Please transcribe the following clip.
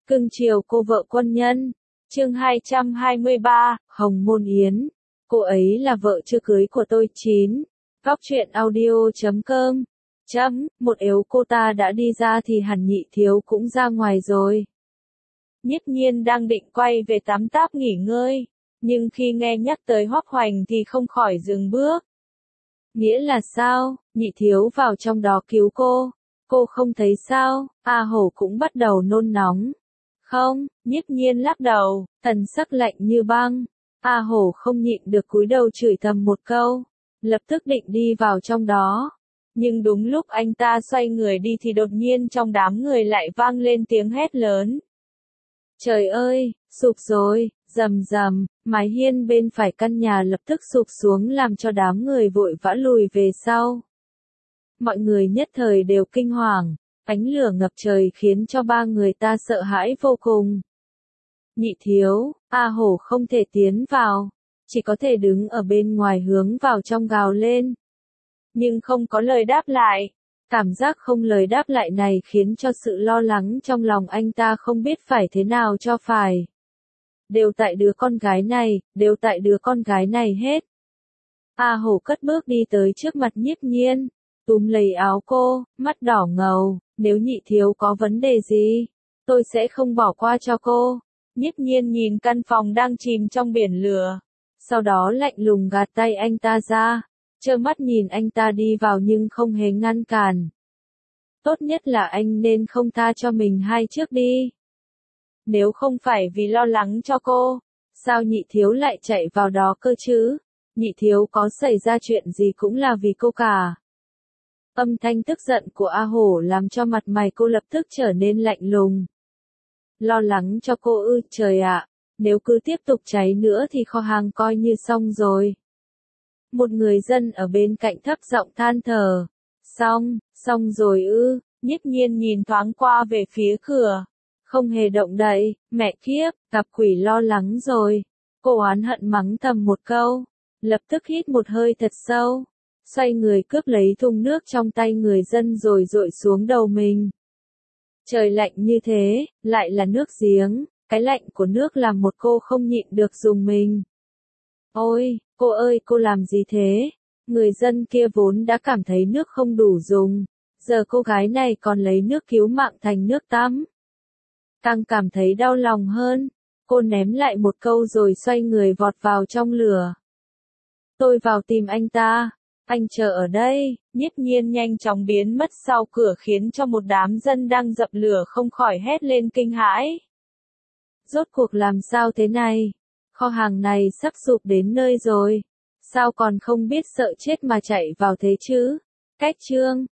Cưng chiều cô vợ quân nhân. Chương 223, Hồng Môn Yến. Cô ấy là vợ chưa cưới của tôi. 9. Góc truyện audio.com. Một yếu cô ta đã đi ra thì hẳn Nhị Thiếu cũng ra ngoài rồi. Nhiếp Nhiên đang định quay về tắm táp nghỉ ngơi, nhưng khi nghe nhắc tới Hoắc Hoành thì không khỏi dừng bước. Nghĩa là sao? Nhị Thiếu vào trong đó cứu cô không thấy sao? A Hổ cũng bắt đầu nôn nóng. Không, Nhiếp Nhiên lắc đầu, thần sắc lạnh như băng. A Hổ không nhịn được cúi đầu chửi thầm một câu, lập tức định đi vào trong đó. Nhưng đúng lúc anh ta xoay người đi thì đột nhiên trong đám người lại vang lên tiếng hét lớn. Trời ơi, sụp rồi, rầm rầm, mái hiên bên phải căn nhà lập tức sụp xuống làm cho đám người vội vã lùi về sau. Mọi người nhất thời đều kinh hoàng, ánh lửa ngập trời khiến cho ba người ta sợ hãi vô cùng. Nhị Thiếu, A Hổ không thể tiến vào, chỉ có thể đứng ở bên ngoài hướng vào trong gào lên. Nhưng không có lời đáp lại. Cảm giác không lời đáp lại này khiến cho sự lo lắng trong lòng anh ta không biết phải thế nào cho phải. Đều tại đứa con gái này hết. A Hổ cất bước đi tới trước mặt Nhiếp Nhiên, túm lấy áo cô, mắt đỏ ngầu, nếu Nhị Thiếu có vấn đề gì, tôi sẽ không bỏ qua cho cô. Nhiếp Nhiên nhìn căn phòng đang chìm trong biển lửa, sau đó lạnh lùng gạt tay anh ta ra, trơ mắt nhìn anh ta đi vào nhưng không hề ngăn cản. Tốt nhất là anh nên không tha cho mình hai trước đi. Nếu không phải vì lo lắng cho cô, sao Nhị Thiếu lại chạy vào đó cơ chứ? Nhị Thiếu có xảy ra chuyện gì cũng là vì cô cả. Âm thanh tức giận của A Hổ làm cho mặt mày cô lập tức trở nên lạnh lùng. Lo lắng cho cô ư? Trời ạ, nếu cứ tiếp tục cháy nữa thì kho hàng coi như xong rồi. Một người dân ở bên cạnh thấp giọng than thở. Xong rồi ư? Nhiếp Nhiên nhìn thoáng qua về phía cửa, không hề động đậy. Mẹ kiếp, gặp quỷ lo lắng rồi. Cô oán hận mắng thầm một câu, lập tức hít một hơi thật sâu, xoay người cướp lấy thùng nước trong tay người dân rồi dội xuống đầu mình. Trời lạnh như thế, lại là nước giếng, cái lạnh của nước làm một cô không nhịn được rùng mình. Ôi, cô ơi, cô làm gì thế? Người dân kia vốn đã cảm thấy nước không đủ dùng, giờ cô gái này còn lấy nước cứu mạng thành nước tắm. Càng cảm thấy đau lòng hơn, cô ném lại một câu rồi xoay người vọt vào trong lửa. Tôi vào tìm anh ta, anh chờ ở đây. Nhiếp Nhiên nhanh chóng biến mất sau cửa khiến cho một đám dân đang dập lửa không khỏi hét lên kinh hãi. Rốt cuộc làm sao thế này? Kho hàng này sắp sụp đến nơi rồi. Sao còn không biết sợ chết mà chạy vào thế chứ? Cách chương